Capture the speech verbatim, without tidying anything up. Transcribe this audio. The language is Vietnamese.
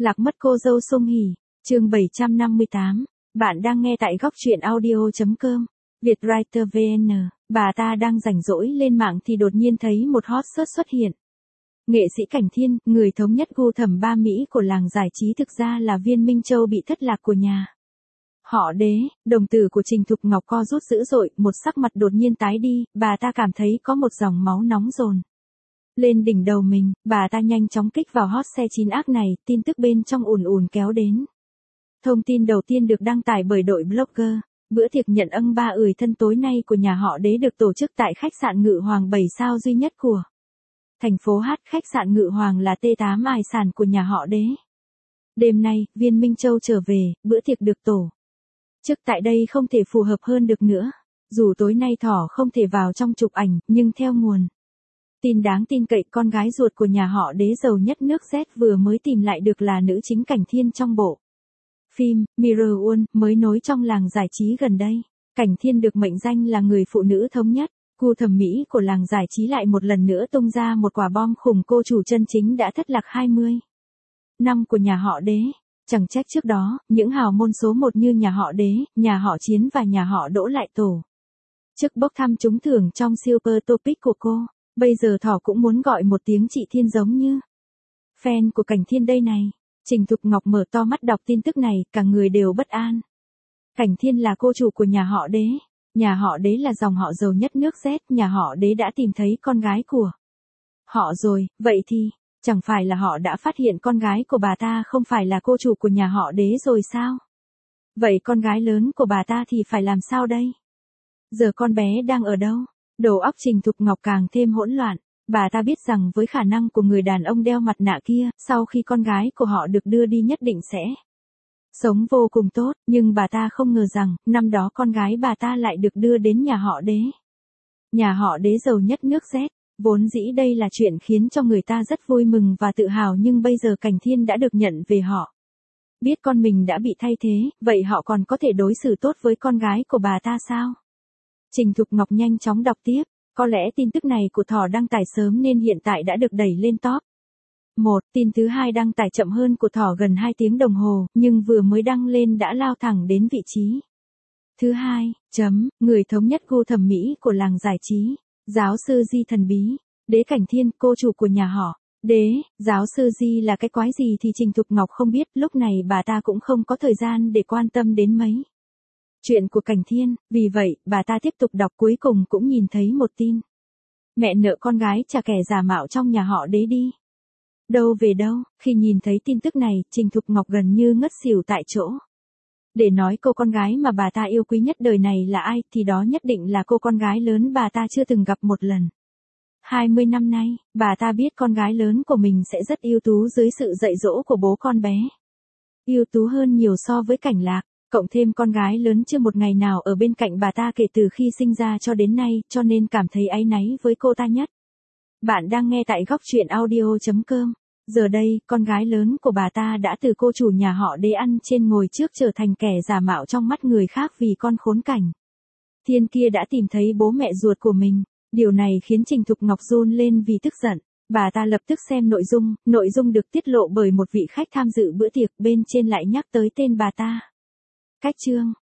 Lạc mất cô dâu Song Hỷ, chương bảy trăm năm mươi tám. Bạn đang nghe tại góc truyện audio chấm com. Vietwriter vê en. Bà ta đang rảnh rỗi lên mạng thì đột nhiên thấy một hot search xuất hiện. Nghệ sĩ Cảnh Thiên, người thống nhất gu thẩm ba Mỹ của làng giải trí thực ra là Viên Minh Châu bị thất lạc của nhà họ Đế. Đồng tử của Trình Thục Ngọc co rút dữ dội, một sắc mặt đột nhiên tái đi, bà ta cảm thấy có một dòng máu nóng dồn lên đỉnh đầu mình. Bà ta nhanh chóng kích vào hot xe chín ác này, tin tức bên trong ùn ùn kéo đến. Thông tin đầu tiên được đăng tải bởi đội blogger. Bữa tiệc nhận ân ba ười thân tối nay của nhà họ Đế được tổ chức tại khách sạn Ngự Hoàng bảy sao duy nhất của thành phố H. Khách sạn Ngự Hoàng là T tám tài sản của nhà họ Đế. Đêm nay, Viên Minh Châu trở về, bữa tiệc được tổ chức tại đây không thể phù hợp hơn được nữa. Dù tối nay Thỏ không thể vào trong chụp ảnh, nhưng theo nguồn tin đáng tin cậy, con gái ruột của nhà họ Đế giàu nhất nước Z vừa mới tìm lại được là nữ chính Cảnh Thiên trong bộ phim Mirror World mới nối trong làng giải trí gần đây. Cảnh Thiên được mệnh danh là người phụ nữ thống nhất, gu thẩm mỹ của làng giải trí lại một lần nữa tung ra một quả bom khủng. Cô chủ chân chính đã thất lạc hai mươi năm của nhà họ Đế. Chẳng trách trước đó, những hào môn số một như nhà họ Đế, nhà họ Chiến và nhà họ Đỗ lại tổ chức bốc thăm trúng thưởng trong Super Topic của cô. Bây giờ Thỏ cũng muốn gọi một tiếng chị Thiên giống như fan của Cảnh Thiên đây này. Trình Thục Ngọc mở to mắt đọc tin tức này, cả người đều bất an. Cảnh Thiên là cô chủ của nhà họ Đế. Nhà họ Đế là dòng họ giàu nhất nước Z. Nhà họ Đế đã tìm thấy con gái của họ rồi, vậy thì, chẳng phải là họ đã phát hiện con gái của bà ta không phải là cô chủ của nhà họ Đế rồi sao? Vậy con gái lớn của bà ta thì phải làm sao đây? Giờ con bé đang ở đâu? Đầu óc Trình Thục Ngọc càng thêm hỗn loạn. Bà ta biết rằng với khả năng của người đàn ông đeo mặt nạ kia, sau khi con gái của họ được đưa đi nhất định sẽ sống vô cùng tốt, nhưng bà ta không ngờ rằng, năm đó con gái bà ta lại được đưa đến nhà họ Đế. Nhà họ Đế giàu nhất nước Z, vốn dĩ đây là chuyện khiến cho người ta rất vui mừng và tự hào, nhưng bây giờ Cảnh Thiên đã được nhận về họ biết con mình đã bị thay thế, vậy họ còn có thể đối xử tốt với con gái của bà ta sao? Trình Thục Ngọc nhanh chóng đọc tiếp. Có lẽ tin tức này của Thỏ đăng tải sớm nên hiện tại đã được đẩy lên top một. Tin thứ hai đăng tải chậm hơn của Thỏ gần hai tiếng đồng hồ, nhưng vừa mới đăng lên đã lao thẳng đến vị trí thứ hai. Chấm, người thống nhất gu thẩm mỹ của làng giải trí. Giáo sư Di thần bí. Đế Cảnh Thiên, cô chủ của nhà họ Đế. Giáo sư Di là cái quái gì thì Trình Thục Ngọc không biết, lúc này bà ta cũng không có thời gian để quan tâm đến mấy chuyện của Cảnh Thiên, vì vậy, bà ta tiếp tục đọc, cuối cùng cũng nhìn thấy một tin. Mẹ nợ con gái trả kẻ giả mạo trong nhà họ Đế đi đâu về đâu. Khi nhìn thấy tin tức này, Trình Thục Ngọc gần như ngất xỉu tại chỗ. Để nói cô con gái mà bà ta yêu quý nhất đời này là ai, thì đó nhất định là cô con gái lớn bà ta chưa từng gặp một lần. hai mươi năm nay, bà ta biết con gái lớn của mình sẽ rất ưu tú dưới sự dạy dỗ của bố con bé. Ưu tú hơn nhiều so với Cảnh Lạc. Cộng thêm con gái lớn chưa một ngày nào ở bên cạnh bà ta kể từ khi sinh ra cho đến nay, cho nên cảm thấy áy náy với cô ta nhất. Bạn đang nghe tại góc truyện audio chấm com. Giờ đây, con gái lớn của bà ta đã từ cô chủ nhà họ Đế ăn trên ngồi trước trở thành kẻ giả mạo trong mắt người khác vì con khốn Cảnh Thiên kia đã tìm thấy bố mẹ ruột của mình. Điều này khiến Trình Thục Ngọc run lên vì tức giận. Bà ta lập tức xem nội dung, nội dung được tiết lộ bởi một vị khách tham dự bữa tiệc, bên trên lại nhắc tới tên bà ta. Cách chương,